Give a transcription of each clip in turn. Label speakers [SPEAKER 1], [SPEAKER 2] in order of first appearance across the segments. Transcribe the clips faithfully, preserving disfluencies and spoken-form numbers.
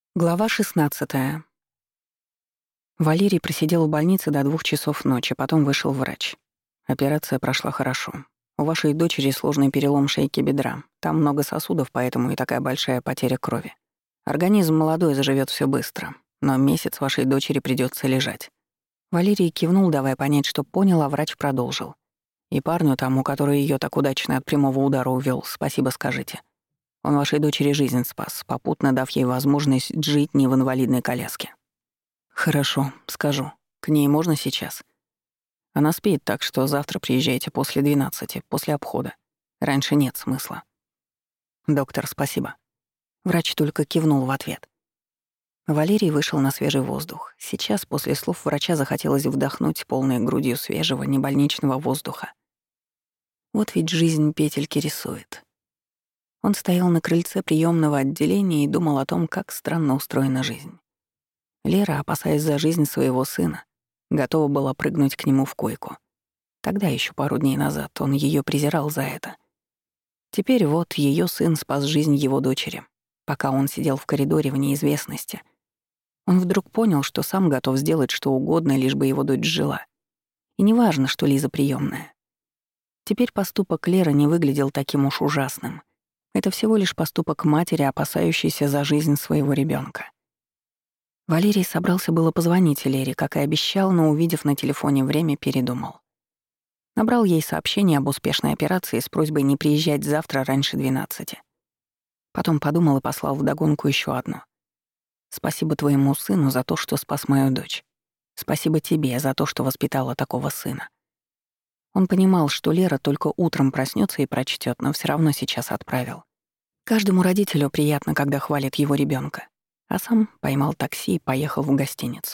[SPEAKER 1] Глава шестнадцатая. Валерий просидел в больнице до двух часов ночи, потом вышел врач. Операция прошла хорошо. У вашей дочери сложный перелом шейки бедра. Там много сосудов, поэтому и такая большая потеря крови. Организм молодой, заживет все быстро, но месяц вашей дочери придется лежать. Валерий кивнул, давая понять, что понял, а врач продолжил. И парню тому, который ее так удачно от прямого удара увел, спасибо скажите. Он вашей дочери жизнь спас, попутно дав ей возможность жить не в инвалидной коляске. Хорошо, скажу. К ней можно сейчас? Она спит, так что завтра приезжайте после двенадцати, после обхода. Раньше нет смысла. Доктор, спасибо. Врач только кивнул в ответ. Валерий вышел на свежий воздух. Сейчас, после слов врача, захотелось вдохнуть полной грудью свежего, небольничного воздуха. Вот ведь жизнь петельки рисует. Он стоял на крыльце приёмного отделения и думал о том, как странно устроена жизнь. Лера, опасаясь за жизнь своего сына, готова была прыгнуть к нему в койку. Тогда, ещё пару дней назад, он её презирал за это. Теперь вот её сын спас жизнь его дочери, пока он сидел в коридоре в неизвестности. Он вдруг понял, что сам готов сделать что угодно, лишь бы его дочь жила. И неважно, что Лиза приёмная. Теперь поступок Леры не выглядел таким уж ужасным. Это всего лишь поступок матери, опасающейся за жизнь своего ребёнка. Валерий собрался было позвонить Лере, как и обещал, но, увидев на телефоне время, передумал. Набрал ей сообщение об успешной операции с просьбой не приезжать завтра раньше двенадцати. Потом подумал и послал вдогонку ещё одно. «Спасибо твоему сыну за то, что спас мою дочь. Спасибо тебе за то, что воспитала такого сына». Он понимал, что Лера только утром проснётся и прочтёт, но всё равно сейчас отправил. Каждому родителю приятно, когда хвалят его ребёнка. А сам поймал такси и поехал в гостиницу.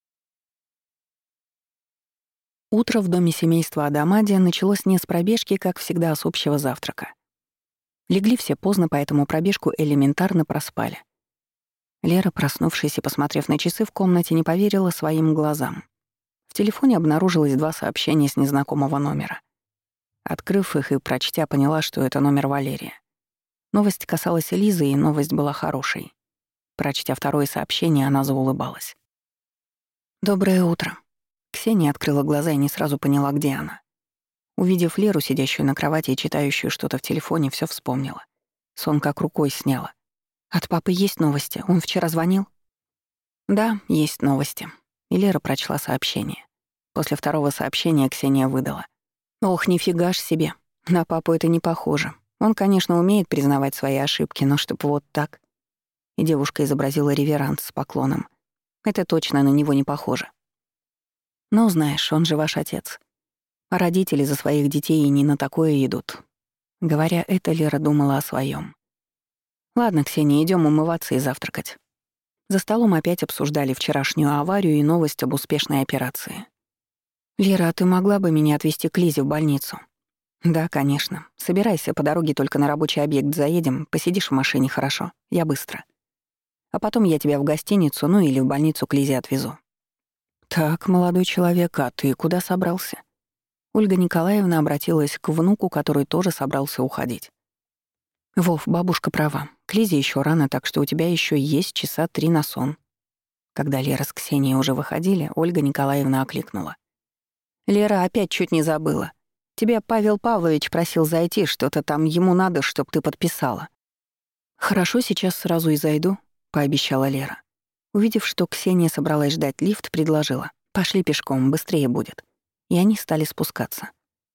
[SPEAKER 1] Утро в доме семейства Адамади началось не с пробежки, как всегда, а с общего завтрака. Легли все поздно, поэтому пробежку элементарно проспали. Лера, проснувшись и посмотрев на часы в комнате, не поверила своим глазам. В телефоне обнаружилось два сообщения с незнакомого номера. Открыв их и прочтя, поняла, что это номер Валерия. Новость касалась Лизы, и новость была хорошей. Прочтя второе сообщение, она заулыбалась. «Доброе утро». Ксения открыла глаза и не сразу поняла, где она. Увидев Леру, сидящую на кровати и читающую что-то в телефоне, всё вспомнила. Сон как рукой сняла. «От папы есть новости? Он вчера звонил?» «Да, есть новости». И Лера прочла сообщение. После второго сообщения Ксения выдала. «Ох, нифига ж себе. На папу это не похоже. Он, конечно, умеет признавать свои ошибки, но чтоб вот так...» И девушка изобразила реверанс с поклоном. «Это точно на него не похоже». «Ну, знаешь, он же ваш отец. А родители за своих детей и не на такое идут». Говоря это, Лера думала о своем. «Ладно, Ксения, идём умываться и завтракать». За столом опять обсуждали вчерашнюю аварию и новость об успешной операции. «Лера, а ты могла бы меня отвезти к Лизе в больницу?» «Да, конечно. Собирайся, по дороге только на рабочий объект заедем, посидишь в машине, хорошо? Я быстро. А потом я тебя в гостиницу, ну или в больницу к Лизе отвезу». «Так, молодой человек, а ты куда собрался?» Ольга Николаевна обратилась к внуку, который тоже собрался уходить. «Вов, бабушка права. К Лизе ещё рано, так что у тебя ещё есть часа три на сон». Когда Лера с Ксенией уже выходили, Ольга Николаевна окликнула. «Лера, опять чуть не забыла. Тебя Павел Павлович просил зайти, что-то там ему надо, чтоб ты подписала». «Хорошо, сейчас сразу и зайду», — пообещала Лера. Увидев, что Ксения собралась ждать лифт, предложила. «Пошли пешком, быстрее будет». И они стали спускаться.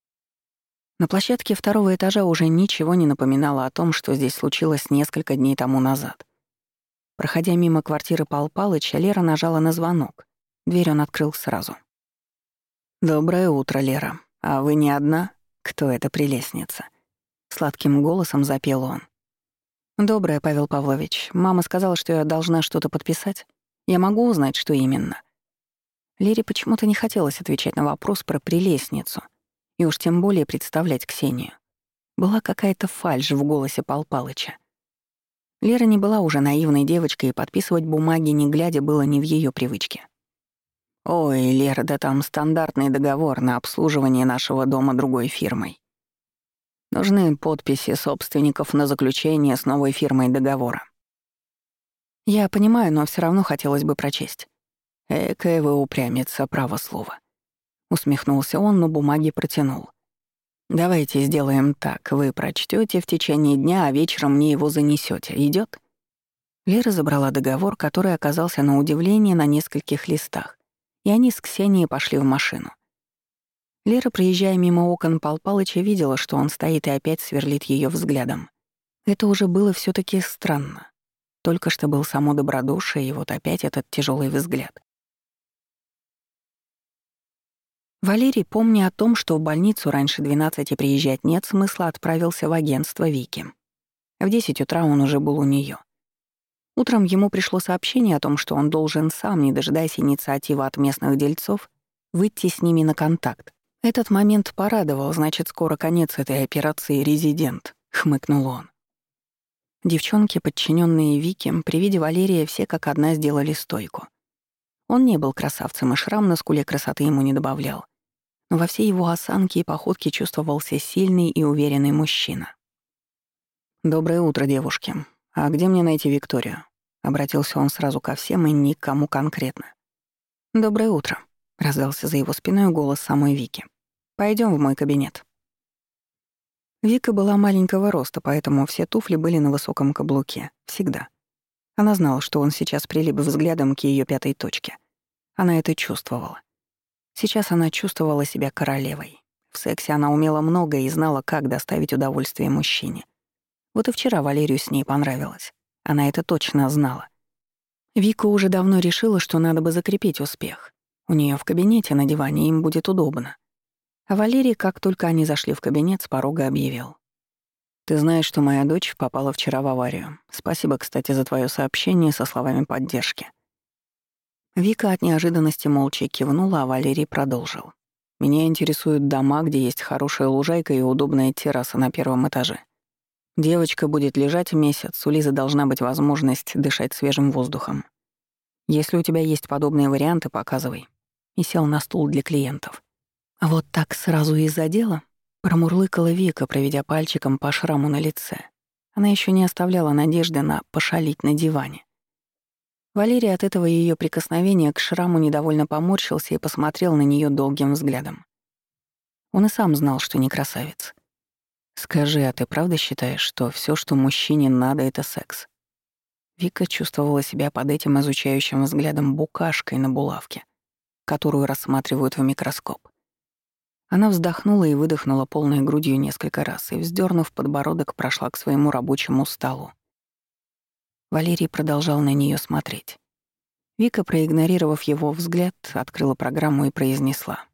[SPEAKER 1] На площадке второго этажа уже ничего не напоминало о том, что здесь случилось несколько дней тому назад. Проходя мимо квартиры Пал Палыча, Лера нажала на звонок. Дверь он открыл сразу. «Доброе утро, Лера. А вы не одна? Кто эта прелестница?» Сладким голосом запел он. «Доброе, Павел Павлович. Мама сказала, что я должна что-то подписать. Я могу узнать, что именно?» Лере почему-то не хотелось отвечать на вопрос про прелестницу. И уж тем более представлять Ксению. Была какая-то фальшь в голосе Пал Палыча. Лера не была уже наивной девочкой, и подписывать бумаги, не глядя, было не в её привычке. «Ой, Лера, да там стандартный договор на обслуживание нашего дома другой фирмой. Нужны подписи собственников на заключение с новой фирмой договора». «Я понимаю, но все равно хотелось бы прочесть». «Экая вы упрямится, право слово». Усмехнулся он, но бумаги протянул. «Давайте сделаем так. Вы прочтете в течение дня, а вечером мне его занесете. Идет? Лера забрала договор, который оказался на удивление на нескольких листах, и они с Ксенией пошли в машину. Лера, проезжая мимо окон Пал Палыча, видела, что он стоит и опять сверлит ее взглядом. Это уже было все таки странно. Только что был само добродушие, и вот опять этот тяжелый взгляд. Валерий, помня о том, что в больницу раньше двенадцати приезжать нет смысла, отправился в агентство Вики. В десять утра он уже был у нее. Утром ему пришло сообщение о том, что он должен сам, не дожидаясь инициативы от местных дельцов, выйти с ними на контакт. Этот момент порадовал, значит, скоро конец этой операции «Резидент», — хмыкнул он. Девчонки, подчиненные Вике, при виде Валерия все как одна сделали стойку. Он не был красавцем, и шрам на скуле красоты ему не добавлял. Но во всей его осанке и походке чувствовался сильный и уверенный мужчина. «Доброе утро, девушки. А где мне найти Викторию?» Обратился он сразу ко всем и ни к кому конкретно. «Доброе утро», — раздался за его спиной голос самой Вики. «Пойдём в мой кабинет». Вика была маленького роста, поэтому все туфли были на высоком каблуке. Всегда. Она знала, что он сейчас прилип взглядом к её пятой точке. Она это чувствовала. Сейчас она чувствовала себя королевой. В сексе она умела многое и знала, как доставить удовольствие мужчине. Вот и вчера Валерию с ней понравилось. Она это точно знала. Вика уже давно решила, что надо бы закрепить успех. У неё в кабинете на диване им будет удобно. А Валерий, как только они зашли в кабинет, с порога объявил. «Ты знаешь, что моя дочь попала вчера в аварию. Спасибо, кстати, за твоё сообщение со словами поддержки». Вика от неожиданности молча кивнула, а Валерий продолжил. «Меня интересуют дома, где есть хорошая лужайка и удобная терраса на первом этаже. Девочка будет лежать месяц, у Лизы должна быть возможность дышать свежим воздухом. Если у тебя есть подобные варианты, показывай». И сел на стул для клиентов. «Вот так сразу и задела?» — промурлыкала Вика, проведя пальчиком по шраму на лице. Она еще не оставляла надежды на пошалить на диване. Валерий от этого ее прикосновения к шраму недовольно поморщился и посмотрел на нее долгим взглядом. Он и сам знал, что не красавец. «Скажи, а ты правда считаешь, что все, что мужчине надо, — это секс?» Вика чувствовала себя под этим изучающим взглядом букашкой на булавке, которую рассматривают в микроскоп. Она вздохнула и выдохнула полной грудью несколько раз и, вздернув подбородок, прошла к своему рабочему столу. Валерий продолжал на нее смотреть. Вика, проигнорировав его взгляд, открыла программу и произнесла.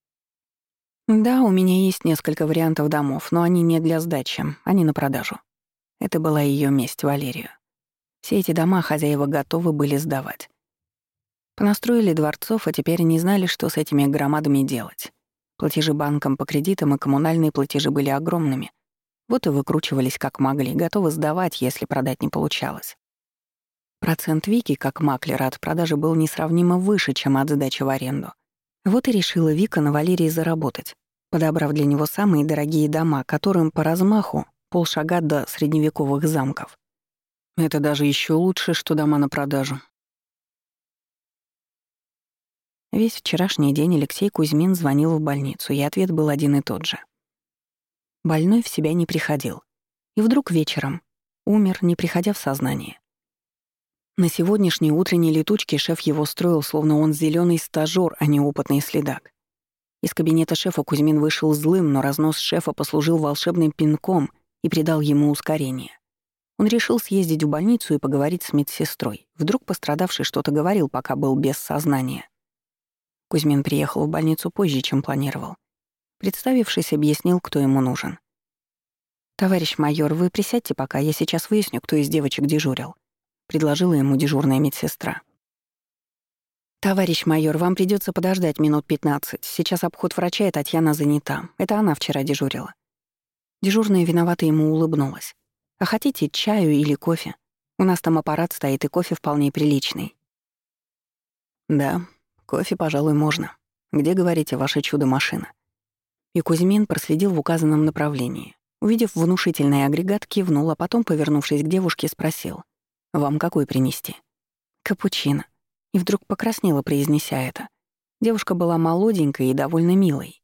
[SPEAKER 1] «Да, у меня есть несколько вариантов домов, но они не для сдачи, они на продажу». Это была ее месть Валерию. Все эти дома хозяева готовы были сдавать. Понастроили дворцов, а теперь не знали, что с этими громадами делать. Платежи банкам по кредитам и коммунальные платежи были огромными. Вот и выкручивались как могли, готовы сдавать, если продать не получалось. Процент Вики, как маклера, от продажи был несравнимо выше, чем от сдачи в аренду. Вот и решила Вика на Валерии заработать, подобрав для него самые дорогие дома, которым по размаху полшага до средневековых замков. Это даже еще лучше, что дома на продажу. Весь вчерашний день Алексей Кузьмин звонил в больницу, и ответ был один и тот же. Больной в себя не приходил. И вдруг вечером умер, не приходя в сознание. На сегодняшней утренней летучке шеф его строил, словно он зелёный стажёр, а не опытный следак. Из кабинета шефа Кузьмин вышел злым, но разнос шефа послужил волшебным пинком и придал ему ускорение. Он решил съездить в больницу и поговорить с медсестрой. Вдруг пострадавший что-то говорил, пока был без сознания. Кузьмин приехал в больницу позже, чем планировал. Представившись, объяснил, кто ему нужен. «Товарищ майор, вы присядьте пока, я сейчас выясню, кто из девочек дежурил», — предложила ему дежурная медсестра. «Товарищ майор, вам придется подождать минут пятнадцать. Сейчас обход врача, и Татьяна занята. Это она вчера дежурила». Дежурная виновато ему улыбнулась. «А хотите чаю или кофе? У нас там аппарат стоит, и кофе вполне приличный». «Да, кофе, пожалуй, можно. Где, говорите, ваше чудо-машина?» И Кузьмин проследил в указанном направлении. Увидев внушительный агрегат, кивнул, а потом, повернувшись к девушке, спросил. «Вам какой принести?» Капучино. И вдруг покраснела, произнеся это. Девушка была молоденькой и довольно милой.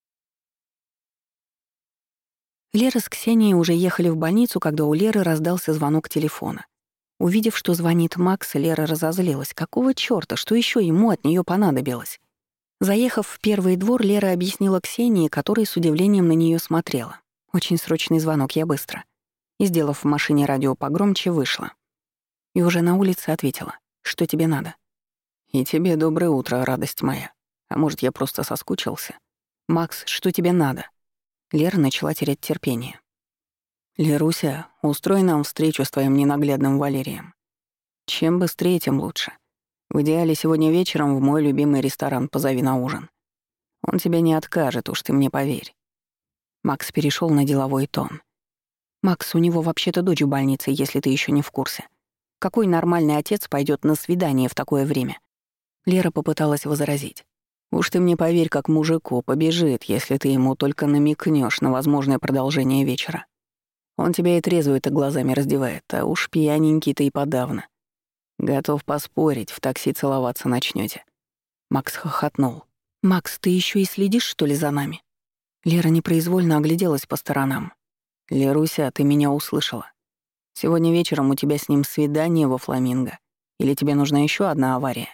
[SPEAKER 1] Лера с Ксенией уже ехали в больницу, когда у Леры раздался звонок телефона. Увидев, что звонит Макс, Лера разозлилась. Какого чёрта, что ещё ему от неё понадобилось? Заехав в первый двор, Лера объяснила Ксении, которая с удивлением на неё смотрела. «Очень срочный звонок, я быстро». И, сделав в машине радио погромче, вышла. И уже на улице ответила. «Что тебе надо?» «И тебе доброе утро, радость моя. А может, я просто соскучился?» «Макс, что тебе надо?» Лера начала терять терпение. «Леруся, устрой нам встречу с твоим ненаглядным Валерием. Чем быстрее, тем лучше. В идеале сегодня вечером в мой любимый ресторан позови на ужин. Он тебе не откажет, уж ты мне поверь». Макс перешел на деловой тон. «Макс, у него вообще-то дочь в больнице, если ты еще не в курсе. Какой нормальный отец пойдет на свидание в такое время?» Лера попыталась возразить. «Уж ты мне поверь, как мужику, побежит, если ты ему только намекнешь на возможное продолжение вечера. Он тебя и трезвый-то глазами раздевает, а уж пьяненький-то и подавно. Готов поспорить, в такси целоваться начнете. Макс хохотнул. «Макс, ты еще и следишь, что ли, за нами?» Лера непроизвольно огляделась по сторонам. «Леруся, ты меня услышала. Сегодня вечером у тебя с ним свидание во «Фламинго». Или тебе нужна еще одна авария?»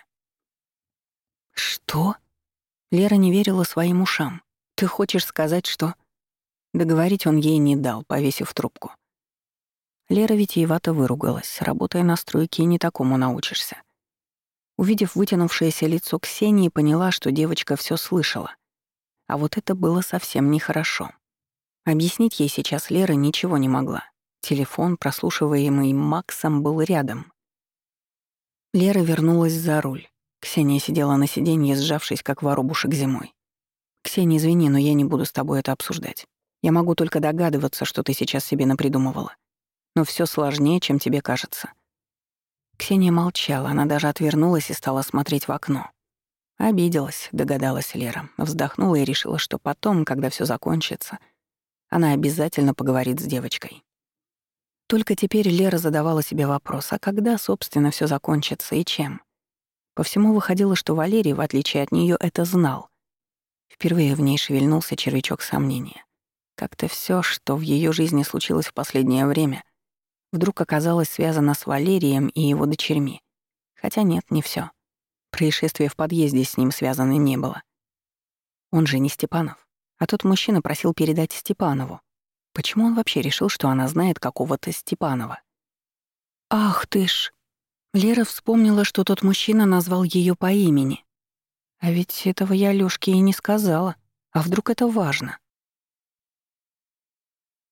[SPEAKER 1] «Что?» Лера не верила своим ушам. «Ты хочешь сказать, что...» Договорить он ей не дал, повесив трубку. Лера витиевато выругалась. Работая на стройке, и не такому научишься. Увидев вытянувшееся лицо Ксении, поняла, что девочка все слышала. А вот это было совсем нехорошо. Объяснить ей сейчас Лера ничего не могла. Телефон, прослушиваемый Максом, был рядом. Лера вернулась за руль. Ксения сидела на сиденье, сжавшись, как воробушек зимой. «Ксения, извини, но я не буду с тобой это обсуждать. Я могу только догадываться, что ты сейчас себе напридумывала. Но все сложнее, чем тебе кажется». Ксения молчала, она даже отвернулась и стала смотреть в окно. «Обиделась», — догадалась Лера, вздохнула и решила, что потом, когда все закончится, она обязательно поговорит с девочкой. Только теперь Лера задавала себе вопрос, а когда, собственно, все закончится и чем? По всему выходило, что Валерий, в отличие от нее, это знал. Впервые в ней шевельнулся червячок сомнения. Как-то все, что в ее жизни случилось в последнее время, вдруг оказалось связано с Валерием и его дочерьми. Хотя нет, не все. Происшествие в подъезде с ним связано не было. Он же не Степанов. А тот мужчина просил передать Степанову. Почему он вообще решил, что она знает какого-то Степанова? «Ах ты ж!» Лера вспомнила, что тот мужчина назвал ее по имени. А ведь этого я Лёшке и не сказала. А вдруг это важно?